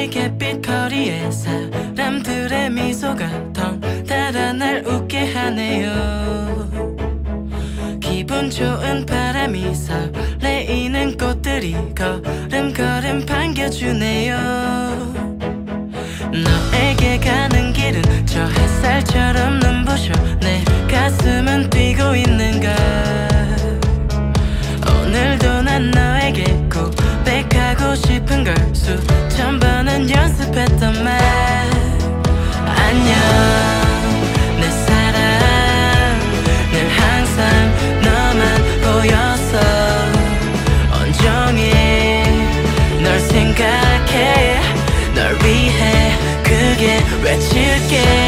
이 갯빛 거리에 사람들의 미소가 덩달아 날 웃게 하네요. 기분 좋은 바람이 설레이는 꽃들이 걸음걸음 반겨주네요. 너에게 가는 길은 저 햇살처럼 눈부셔 내 가슴은 뛰고 있는가. 오늘도 난 너에게 고백하고 싶은 걸 수천 번은 연습했던 말. 안녕 내 사랑, 늘 항상 너만 보였어. 온종일 널 생각해, 널 위해 크게 외칠게.